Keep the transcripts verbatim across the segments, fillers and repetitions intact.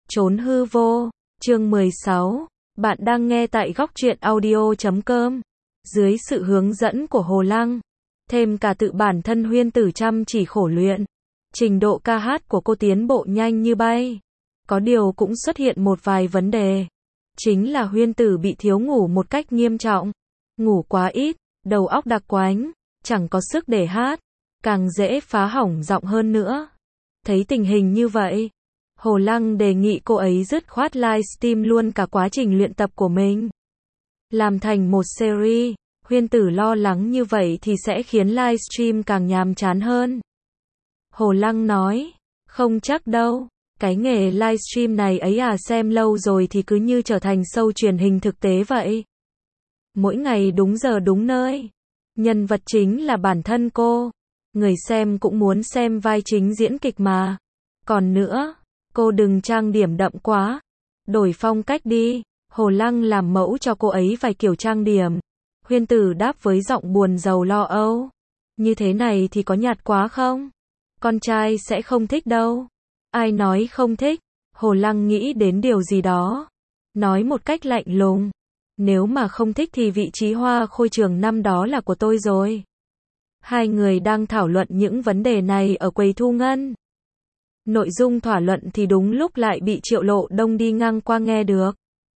Trốn hư vô, chương mười sáu, bạn đang nghe tại góc truyện audio chấm com. Dưới sự hướng dẫn của Hồ Lăng, thêm cả tự bản thân Huyên Tử chăm chỉ khổ luyện, trình độ ca hát của cô tiến bộ nhanh như bay. Có điều cũng xuất hiện một vài vấn đề. Chính là Huyên Tử bị thiếu ngủ một cách nghiêm trọng. Ngủ quá ít, đầu óc đặc quánh, chẳng có sức để hát, càng dễ phá hỏng giọng hơn nữa. Thấy tình hình như vậy, Hồ Lăng đề nghị cô ấy dứt khoát livestream luôn cả quá trình luyện tập của mình. Làm thành một series, Huyên Tử lo lắng như vậy thì sẽ khiến livestream càng nhàm chán hơn. Hồ Lăng nói, không chắc đâu, cái nghề livestream này ấy à, xem lâu rồi thì cứ như trở thành show truyền hình thực tế vậy. Mỗi ngày đúng giờ đúng nơi, nhân vật chính là bản thân cô, người xem cũng muốn xem vai chính diễn kịch mà. Còn nữa, cô đừng trang điểm đậm quá, đổi phong cách đi. Hồ Lăng làm mẫu cho cô ấy vài kiểu trang điểm. Huyên Tử đáp với giọng buồn rầu lo âu, như thế này thì có nhạt quá không? Con trai sẽ không thích đâu. Ai nói không thích? Hồ Lăng nghĩ đến điều gì đó, nói một cách lạnh lùng, nếu mà không thích thì vị trí hoa khôi trường năm đó là của tôi rồi. Hai người đang thảo luận những vấn đề này ở quầy thu ngân. Nội dung thảo luận thì đúng lúc lại bị Triệu Lộ Đông đi ngang qua nghe được.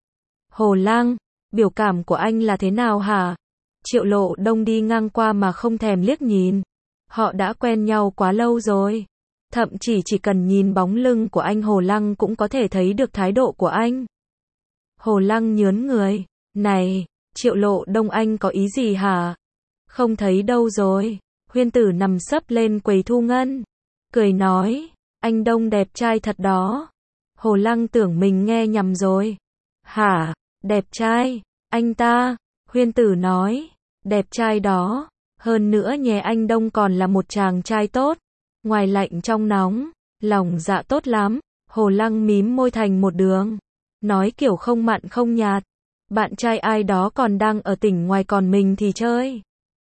Hồ Lăng, biểu cảm của anh là thế nào hả? Triệu Lộ Đông đi ngang qua mà không thèm liếc nhìn. Họ đã quen nhau quá lâu rồi. Thậm chí chỉ cần nhìn bóng lưng của anh Hồ Lăng cũng có thể thấy được thái độ của anh. Hồ Lăng nhớn người. Này, Triệu Lộ Đông, anh có ý gì hả? Không thấy đâu rồi. Huyên Tử nằm sấp lên quầy thu ngân, cười nói, anh Đông đẹp trai thật đó. Hồ Lăng tưởng mình nghe nhầm rồi. Hả, đẹp trai, anh ta? Huyên Tử nói, đẹp trai đó. Hơn nữa nhé, anh Đông còn là một chàng trai tốt. Ngoài lạnh trong nóng, lòng dạ tốt lắm. Hồ Lăng mím môi thành một đường, nói kiểu không mặn không nhạt. Bạn trai ai đó còn đang ở tỉnh ngoài, còn mình thì chơi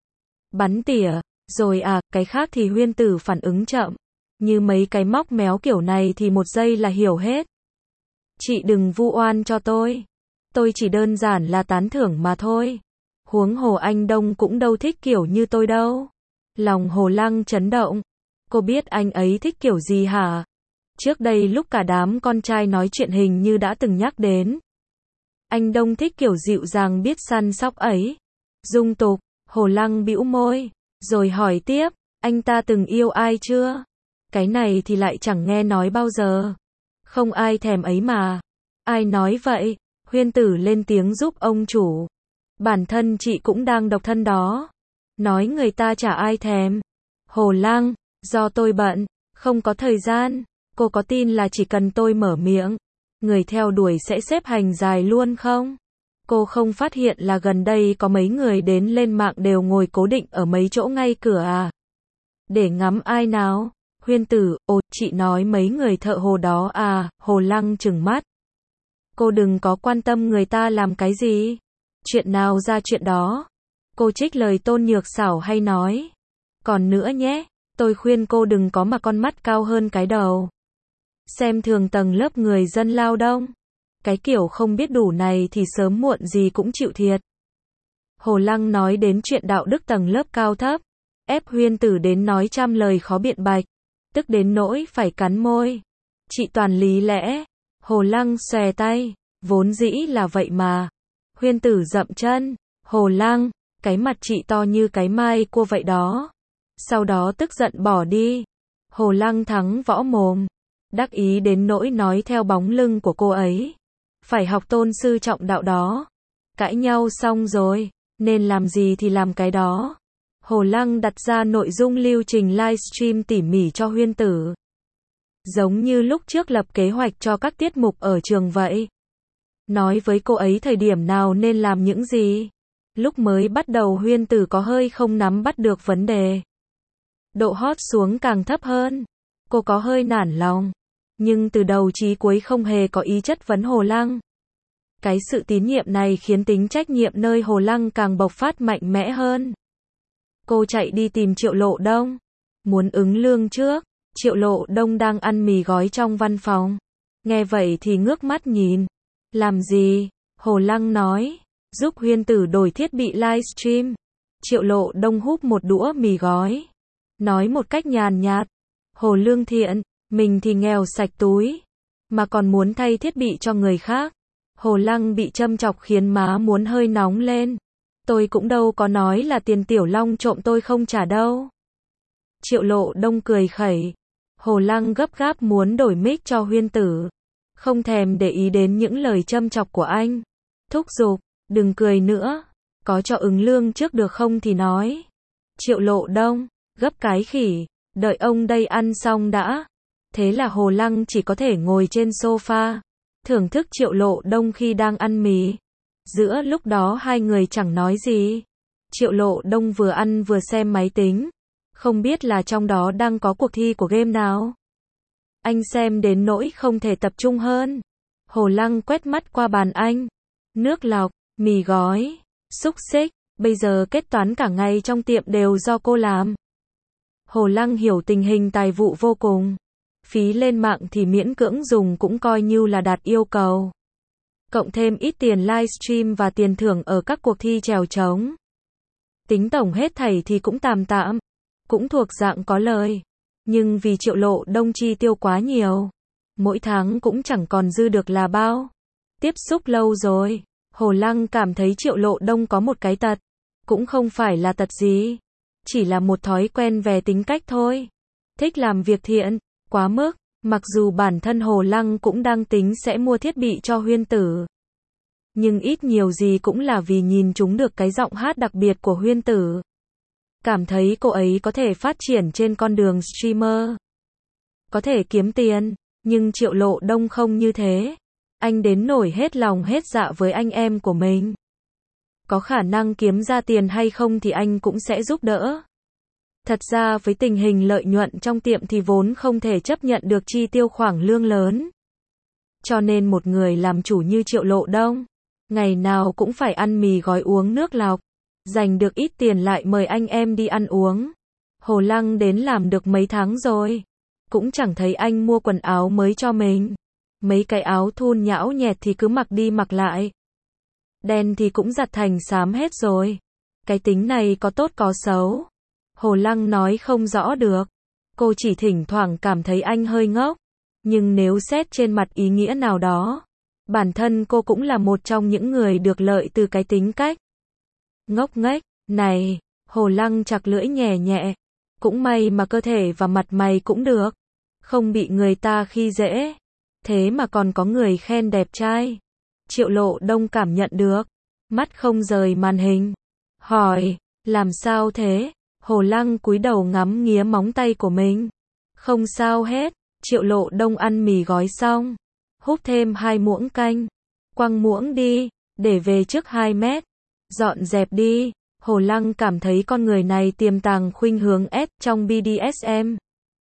bắn tỉa rồi à. Cái khác thì Huyên Tử phản ứng chậm, như mấy cái móc méo kiểu này thì một giây là hiểu hết. Chị đừng vu oan cho tôi, tôi chỉ đơn giản là tán thưởng mà thôi. Huống hồ anh Đông cũng đâu thích kiểu như tôi đâu. Lòng Hồ Lăng chấn động. Cô biết anh ấy thích kiểu gì hả? Trước đây lúc cả đám con trai nói chuyện hình như đã từng nhắc đến. Anh Đông thích kiểu dịu dàng biết săn sóc ấy. Dung tục. Hồ Lăng bĩu môi, rồi hỏi tiếp, anh ta từng yêu ai chưa? Cái này thì lại chẳng nghe nói bao giờ. Không ai thèm ấy mà. Ai nói vậy? Huyên Tử lên tiếng giúp ông chủ. Bản thân chị cũng đang độc thân đó. Nói người ta chả ai thèm. Hồ Lăng, do tôi bận, không có thời gian. Cô có tin là chỉ cần tôi mở miệng, người theo đuổi sẽ xếp hàng dài luôn không? Cô không phát hiện là gần đây có mấy người đến lên mạng đều ngồi cố định ở mấy chỗ ngay cửa à? Để ngắm ai nào? Huyên Tử, ồ, chị nói mấy người thợ hồ đó à? Hồ Lăng trừng mắt. Cô đừng có quan tâm người ta làm cái gì. Chuyện nào ra chuyện đó. Cô trích lời Tôn Nhược Xảo hay nói. Còn nữa nhé, tôi khuyên cô đừng có mà con mắt cao hơn cái đầu. Xem thường tầng lớp người dân lao động. Cái kiểu không biết đủ này thì sớm muộn gì cũng chịu thiệt. Hồ Lăng nói đến chuyện đạo đức tầng lớp cao thấp, ép Huyên Tử đến nói trăm lời khó biện bạch, tức đến nỗi phải cắn môi. Chị toàn lý lẽ. Hồ Lăng xòe tay, vốn dĩ là vậy mà. Huyên Tử dậm chân. Hồ Lăng, cái mặt chị to như cái mai cua vậy đó. Sau đó tức giận bỏ đi. Hồ Lăng thắng võ mồm, đắc ý đến nỗi nói theo bóng lưng của cô ấy. Phải học tôn sư trọng đạo đó. Cãi nhau xong rồi, nên làm gì thì làm cái đó. Hồ Lăng đặt ra nội dung lưu trình livestream tỉ mỉ cho Huyên Tử. Giống như lúc trước lập kế hoạch cho các tiết mục ở trường vậy. Nói với cô ấy thời điểm nào nên làm những gì. Lúc mới bắt đầu Huyên Tử có hơi không nắm bắt được vấn đề. Độ hot xuống càng thấp hơn. Cô có hơi nản lòng. Nhưng từ đầu chí cuối không hề có ý chất vấn Hồ Lăng. Cái sự tín nhiệm này khiến tính trách nhiệm nơi Hồ Lăng càng bộc phát mạnh mẽ hơn. Cô chạy đi tìm Triệu Lộ Đông. Muốn ứng lương trước. Triệu Lộ Đông đang ăn mì gói trong văn phòng. Nghe vậy thì ngước mắt nhìn. Làm gì? Hồ Lăng nói. Giúp Huyên Tử đổi thiết bị livestream. Triệu Lộ Đông húp một đũa mì gói. Nói một cách nhàn nhạt. Hồ Lương Thiện, mình thì nghèo sạch túi. Mà còn muốn thay thiết bị cho người khác. Hồ Lăng bị châm chọc khiến má muốn hơi nóng lên. Tôi cũng đâu có nói là tiền Tiểu Long trộm tôi không trả đâu. Triệu Lộ Đông cười khẩy. Hồ Lăng gấp gáp muốn đổi mic cho Huyên Tử. Không thèm để ý đến những lời châm chọc của anh. Thúc giục, đừng cười nữa. Có cho ứng lương trước được không thì nói. Triệu Lộ Đông, gấp cái khỉ, đợi ông đây ăn xong đã. Thế là Hồ Lăng chỉ có thể ngồi trên sofa, thưởng thức Triệu Lộ Đông khi đang ăn mì. Giữa lúc đó hai người chẳng nói gì. Triệu Lộ Đông vừa ăn vừa xem máy tính. Không biết là trong đó đang có cuộc thi của game nào. Anh xem đến nỗi không thể tập trung hơn. Hồ Lăng quét mắt qua bàn anh. Nước lọc, mì gói, xúc xích, bây giờ kết toán cả ngày trong tiệm đều do cô làm. Hồ Lăng hiểu tình hình tài vụ vô cùng. Phí lên mạng thì miễn cưỡng dùng cũng coi như là đạt yêu cầu. Cộng thêm ít tiền livestream và tiền thưởng ở các cuộc thi chèo trống. Tính tổng hết thảy thì cũng tạm tạm. Cũng thuộc dạng có lời. Nhưng vì Triệu Lộ Đông chi tiêu quá nhiều. Mỗi tháng cũng chẳng còn dư được là bao. Tiếp xúc lâu rồi. Hồ Lăng cảm thấy Triệu Lộ Đông có một cái tật. Cũng không phải là tật gì. Chỉ là một thói quen về tính cách thôi. Thích làm việc thiện, quá mức. Mặc dù bản thân Hồ Lăng cũng đang tính sẽ mua thiết bị cho Huyên Tử. Nhưng ít nhiều gì cũng là vì nhìn chúng được cái giọng hát đặc biệt của Huyên Tử. Cảm thấy cô ấy có thể phát triển trên con đường streamer. Có thể kiếm tiền. Nhưng Triệu Lộ Đông không như thế. Anh đến nổi hết lòng hết dạ với anh em của mình. Có khả năng kiếm ra tiền hay không thì anh cũng sẽ giúp đỡ. Thật ra với tình hình lợi nhuận trong tiệm thì vốn không thể chấp nhận được chi tiêu khoản lương lớn. Cho nên một người làm chủ như Triệu Lộ Đông, ngày nào cũng phải ăn mì gói uống nước lọc, dành được ít tiền lại mời anh em đi ăn uống. Hồ Lăng đến làm được mấy tháng rồi, cũng chẳng thấy anh mua quần áo mới cho mình. Mấy cái áo thun nhão nhẹt thì cứ mặc đi mặc lại. Đen thì cũng giặt thành xám hết rồi. Cái tính này có tốt có xấu. Hồ Lăng nói không rõ được. Cô chỉ thỉnh thoảng cảm thấy anh hơi ngốc. Nhưng nếu xét trên mặt ý nghĩa nào đó, bản thân cô cũng là một trong những người được lợi từ cái tính cách ngốc nghếch này. Hồ Lăng chặt lưỡi nhẹ nhẹ. Cũng may mà cơ thể và mặt mày cũng được. Không bị người ta khi dễ. Thế mà còn có người khen đẹp trai. Triệu Lộ Đông cảm nhận được. Mắt không rời màn hình. Hỏi, làm sao thế? Hồ Lăng cúi đầu ngắm nghía móng tay của mình. Không sao hết. Triệu Lộ Đông ăn mì gói xong. Húp thêm hai muỗng canh. Quăng muỗng đi. Để về trước hai mét. Dọn dẹp đi. Hồ Lăng cảm thấy con người này tiềm tàng khuynh hướng S trong B D S M.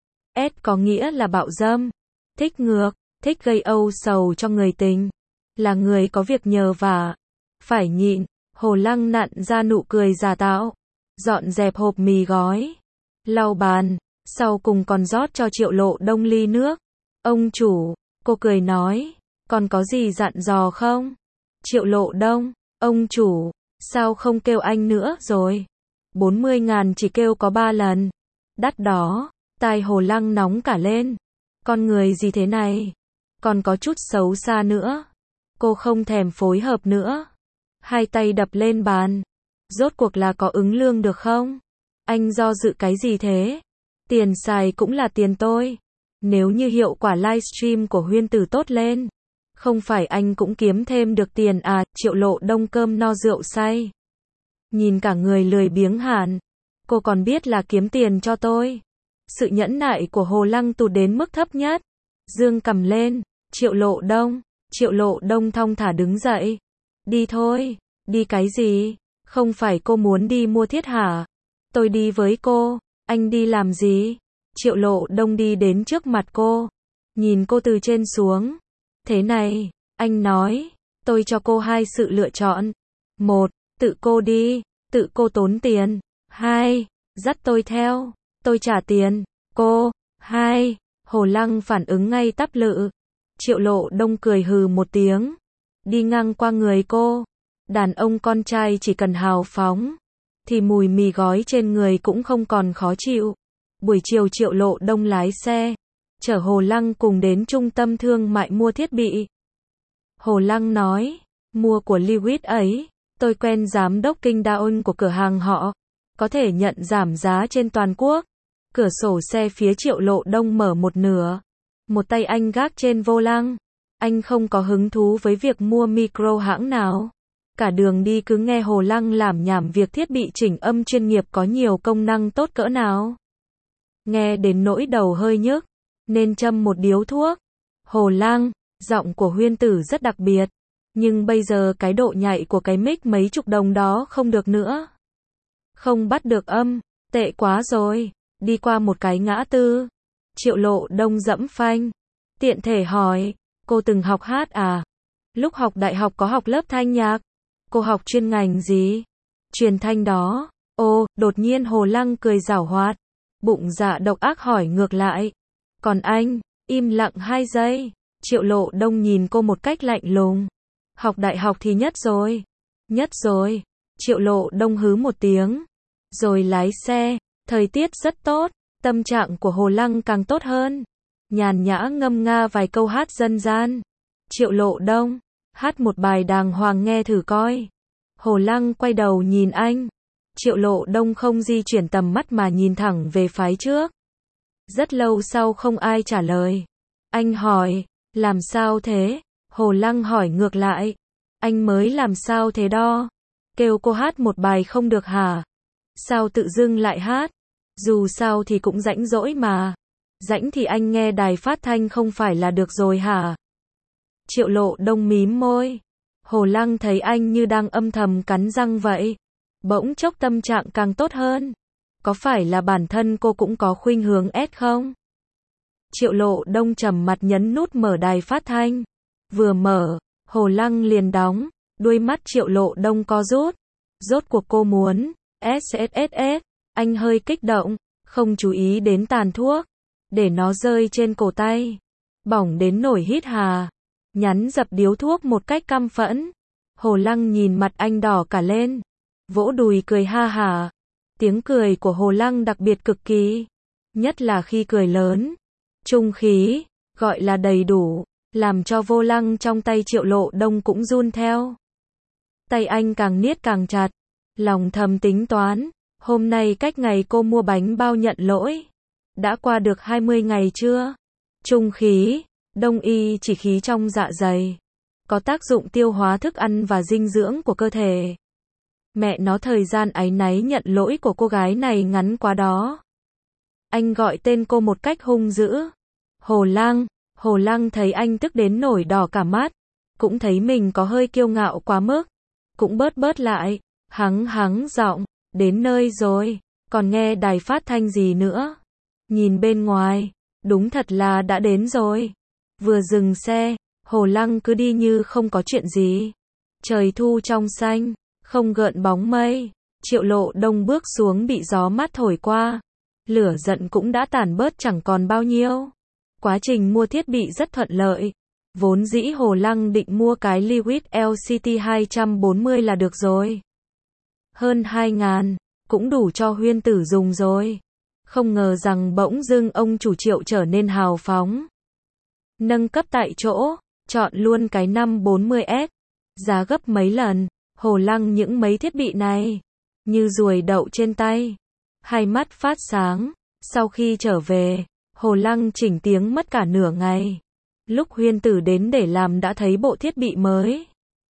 S có nghĩa là bạo dâm. Thích ngược. Thích gây âu sầu cho người tình. Là người có việc nhờ vả. Phải nhịn. Hồ Lăng nặn ra nụ cười giả tạo. Dọn dẹp hộp mì gói. Lau bàn. Sau cùng còn rót cho Triệu Lộ Đông ly nước. Ông chủ. Cô cười nói. Còn có gì dặn dò không? Triệu Lộ Đông. Ông chủ. Sao không kêu anh nữa rồi? bốn mươi ngàn chỉ kêu có ba lần. Đắt đó. Tai Hồ Lăng nóng cả lên. Con người gì thế này? Còn có chút xấu xa nữa. Cô không thèm phối hợp nữa. Hai tay đập lên bàn. Rốt cuộc là có ứng lương được không? Anh do dự cái gì thế? Tiền xài cũng là tiền tôi. Nếu như hiệu quả livestream của Huyên Tử tốt lên, không phải anh cũng kiếm thêm được tiền à? Triệu Lộ Đông cơm no rượu say. Nhìn cả người lười biếng hẳn. Cô còn biết là kiếm tiền cho tôi. Sự nhẫn nại của Hồ Lăng tụt đến mức thấp nhất. Dương cầm lên. Triệu Lộ Đông. Triệu Lộ Đông thong thả đứng dậy. Đi thôi. Đi cái gì? Không phải cô muốn đi mua thiết hả? Tôi đi với cô. Anh đi làm gì? Triệu Lộ Đông đi đến trước mặt cô. Nhìn cô từ trên xuống. Thế này, anh nói. Tôi cho cô hai sự lựa chọn. Một, tự cô đi. Tự cô tốn tiền. Hai, dắt tôi theo. Tôi trả tiền. Cô. Hai, Hồ Lăng phản ứng ngay tắp lự. Triệu Lộ Đông cười hừ một tiếng, đi ngang qua người cô. Đàn ông con trai chỉ cần hào phóng, thì mùi mì gói trên người cũng không còn khó chịu. Buổi chiều Triệu Lộ Đông lái xe, chở Hồ Lăng cùng đến trung tâm thương mại mua thiết bị. Hồ Lăng nói, mua của Lewis ấy, tôi quen giám đốc kinh Daon của cửa hàng họ, có thể nhận giảm giá trên toàn quốc. Cửa sổ xe phía Triệu Lộ Đông mở một nửa, một tay anh gác trên vô lăng. Anh không có hứng thú với việc mua micro hãng nào. Cả đường đi cứ nghe Hồ Lăng lảm nhảm việc thiết bị chỉnh âm chuyên nghiệp có nhiều công năng tốt cỡ nào. Nghe đến nỗi đầu hơi nhức, nên châm một điếu thuốc. Hồ Lăng, giọng của Huyên Tử rất đặc biệt, nhưng bây giờ cái độ nhạy của cái mic mấy chục đồng đó không được nữa. Không bắt được âm, tệ quá rồi. Đi qua một cái ngã tư, Triệu Lộ Đông dẫm phanh, tiện thể hỏi, cô từng học hát à? Lúc học đại học có học lớp thanh nhạc. Cô học chuyên ngành gì? Truyền thanh đó. Ô, đột nhiên Hồ Lăng cười giảo hoạt, bụng dạ độc ác hỏi ngược lại. Còn anh? Im lặng hai giây. Triệu Lộ Đông nhìn cô một cách lạnh lùng. Học đại học thì nhất rồi. Nhất rồi. Triệu Lộ Đông hứ một tiếng, rồi lái xe. Thời tiết rất tốt, tâm trạng của Hồ Lăng càng tốt hơn. Nhàn nhã ngâm nga vài câu hát dân gian. Triệu Lộ Đông, hát một bài đàng hoàng nghe thử coi. Hồ Lăng quay đầu nhìn anh. Triệu Lộ Đông không di chuyển tầm mắt mà nhìn thẳng về phái trước. Rất lâu sau không ai trả lời. Anh hỏi, làm sao thế? Hồ Lăng hỏi ngược lại. Anh mới làm sao thế đó? Kêu cô hát một bài không được hả? Sao tự dưng lại hát? Dù sao thì cũng rãnh rỗi mà. Rãnh thì anh nghe đài phát thanh không phải là được rồi hả? Triệu Lộ Đông mím môi. Hồ Lăng thấy anh như đang âm thầm cắn răng vậy. Bỗng chốc tâm trạng càng tốt hơn. Có phải là bản thân cô cũng có khuynh hướng S không? Triệu Lộ Đông trầm mặt nhấn nút mở đài phát thanh. Vừa mở, Hồ Lăng liền đóng. Đuôi mắt Triệu Lộ Đông co rút. Rốt cuộc cô muốn S S S S. Anh hơi kích động, không chú ý đến tàn thuốc, để nó rơi trên cổ tay. Bỏng đến nổi hít hà. Nhắn dập điếu thuốc một cách căm phẫn. Hồ Lăng nhìn mặt anh đỏ cả lên, vỗ đùi cười ha hả. Tiếng cười của Hồ Lăng đặc biệt cực kỳ, nhất là khi cười lớn, trung khí, gọi là đầy đủ, làm cho vô lăng trong tay Triệu Lộ Đông cũng run theo. Tay anh càng niết càng chặt, lòng thầm tính toán, hôm nay cách ngày cô mua bánh bao nhận lỗi, đã qua được hai mươi ngày chưa? Trung khí, đông y chỉ khí trong dạ dày, có tác dụng tiêu hóa thức ăn và dinh dưỡng của cơ thể. Mẹ nó, thời gian áy náy nhận lỗi của cô gái này ngắn quá đó. Anh gọi tên cô một cách hung dữ. Hồ Lăng. Hồ Lăng thấy anh tức đến nổi đỏ cả mắt, cũng thấy mình có hơi kiêu ngạo quá mức, cũng bớt bớt lại, hắng hắng giọng, đến nơi rồi, còn nghe đài phát thanh gì nữa? Nhìn bên ngoài, đúng thật là đã đến rồi. Vừa dừng xe, Hồ Lăng cứ đi như không có chuyện gì. Trời thu trong xanh, không gợn bóng mây. Triệu Lộ Đông bước xuống bị gió mát thổi qua. Lửa giận cũng đã tản bớt chẳng còn bao nhiêu. Quá trình mua thiết bị rất thuận lợi. Vốn dĩ Hồ Lăng định mua cái Lewis L C T hai bốn mươi là được rồi. Hơn hai ngàn, cũng đủ cho Huyên Tử dùng rồi. Không ngờ rằng bỗng dưng ông chủ Triệu trở nên hào phóng. Nâng cấp tại chỗ, chọn luôn cái năm bốn mươi S. Giá gấp mấy lần. Hồ Lăng những mấy thiết bị này, như ruồi đậu trên tay. Hai mắt phát sáng. Sau khi trở về, Hồ Lăng chỉnh tiếng mất cả nửa ngày. Lúc Huyên Tử đến để làm đã thấy bộ thiết bị mới.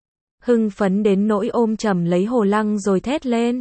Hưng phấn đến nỗi ôm chầm lấy Hồ Lăng rồi thét lên.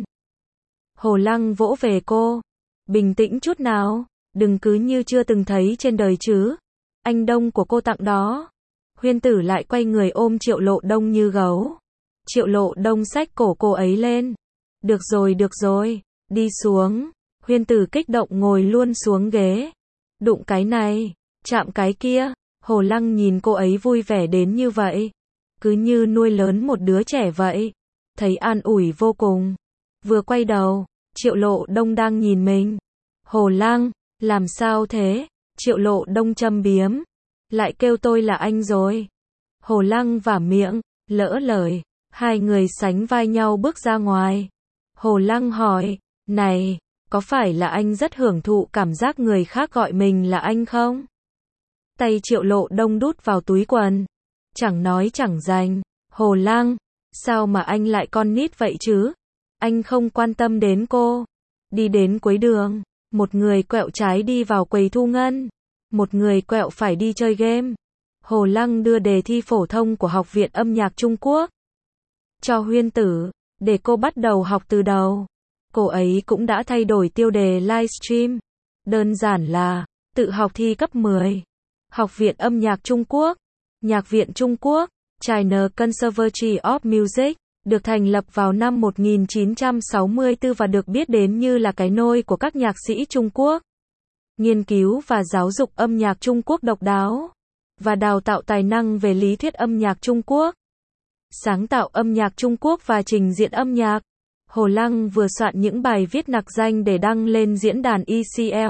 Hồ Lăng vỗ về cô. Bình tĩnh chút nào, đừng cứ như chưa từng thấy trên đời chứ. Anh Đông của cô tặng đó. Huyên Tử lại quay người ôm Triệu Lộ Đông như gấu. Triệu Lộ Đông xách cổ cô ấy lên. Được rồi được rồi, đi xuống. Huyên Tử kích động ngồi luôn xuống ghế. Đụng cái này, chạm cái kia. Hồ Lăng nhìn cô ấy vui vẻ đến như vậy, cứ như nuôi lớn một đứa trẻ vậy. Thấy an ủi vô cùng. Vừa quay đầu, Triệu Lộ Đông đang nhìn mình. Hồ Lăng, làm sao thế? Triệu Lộ Đông châm biếm. lại kêu tôi là anh rồi. Hồ Lăng vả miệng, lỡ lời. Hai người sánh vai nhau bước ra ngoài. Hồ Lăng hỏi, này, có phải là anh rất hưởng thụ cảm giác người khác gọi mình là anh không? Tay Triệu Lộ Đông đút vào túi quần. Chẳng nói chẳng dành. Hồ Lăng, sao mà anh lại con nít vậy chứ? Anh không quan tâm đến cô. Đi đến cuối đường, một người quẹo trái đi vào quầy thu ngân, một người quẹo phải đi chơi game. Hồ Lăng đưa đề thi phổ thông của Học viện Âm nhạc Trung Quốc cho Huyên Tử, để cô bắt đầu học từ đầu. Cô ấy cũng đã thay đổi tiêu đề livestream. Đơn giản là, tự học thi cấp mười. Học viện Âm nhạc Trung Quốc, Nhạc viện Trung Quốc, China Conservatory of Music, được thành lập vào năm một nghìn chín trăm sáu mươi tư và được biết đến như là cái nôi của các nhạc sĩ Trung Quốc. Nghiên cứu và giáo dục âm nhạc Trung Quốc độc đáo, và đào tạo tài năng về lý thuyết âm nhạc Trung Quốc, sáng tạo âm nhạc Trung Quốc và trình diễn âm nhạc. Hồ Lăng vừa soạn những bài viết nặc danh để đăng lên diễn đàn E C L,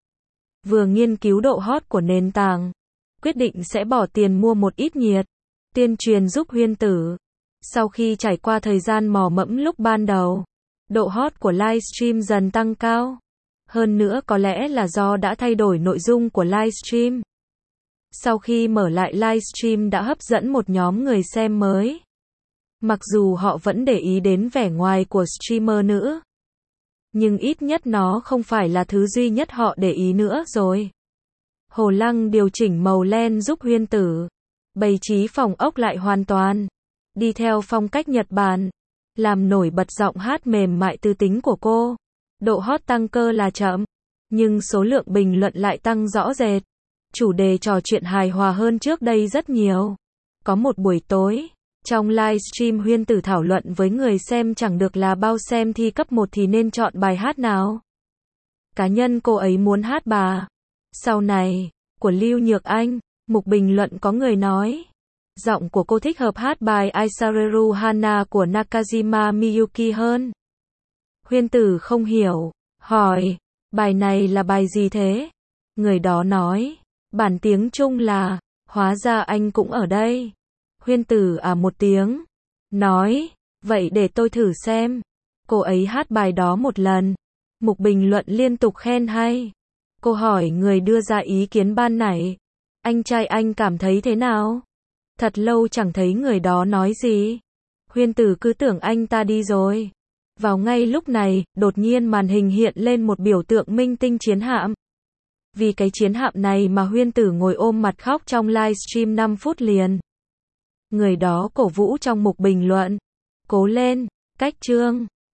vừa nghiên cứu độ hot của nền tảng, quyết định sẽ bỏ tiền mua một ít nhiệt tuyên truyền giúp Huyên Tử. Sau khi trải qua thời gian mò mẫm lúc ban đầu, độ hot của livestream dần tăng cao. Hơn nữa có lẽ là do đã thay đổi nội dung của livestream. Sau khi mở lại livestream đã hấp dẫn một nhóm người xem mới. Mặc dù họ vẫn để ý đến vẻ ngoài của streamer nữ, nhưng ít nhất nó không phải là thứ duy nhất họ để ý nữa rồi. Hồ Lăng điều chỉnh màu len giúp Huyên Tử bày trí phòng ốc lại hoàn toàn, đi theo phong cách Nhật Bản, làm nổi bật giọng hát mềm mại tư tính của cô. Độ hot tăng cơ là chậm, nhưng số lượng bình luận lại tăng rõ rệt. Chủ đề trò chuyện hài hòa hơn trước đây rất nhiều. Có một buổi tối, trong livestream Huyên Tử thảo luận với người xem chẳng được là bao xem thi cấp một thì nên chọn bài hát nào. Cá nhân cô ấy muốn hát Bà Sau Này của Lưu Nhược Anh. Mục bình luận có người nói, giọng của cô thích hợp hát bài Aisareru Hana của Nakajima Miyuki hơn. Huyên Tử không hiểu, hỏi, bài này là bài gì thế? Người đó nói, bản tiếng Trung là, hóa ra anh cũng ở đây. Huyên Tử à một tiếng, nói, vậy để tôi thử xem. Cô ấy hát bài đó một lần. Mục bình luận liên tục khen hay. Cô hỏi người đưa ra ý kiến ban nãy, anh trai anh cảm thấy thế nào? Thật lâu chẳng thấy người đó nói gì. Huyên Tử cứ tưởng anh ta đi rồi. Vào ngay lúc này, đột nhiên màn hình hiện lên một biểu tượng minh tinh chiến hạm. Vì cái chiến hạm này mà Huyên Tử ngồi ôm mặt khóc trong livestream năm phút liền. Người đó cổ vũ trong mục bình luận, cố lên, cách chương.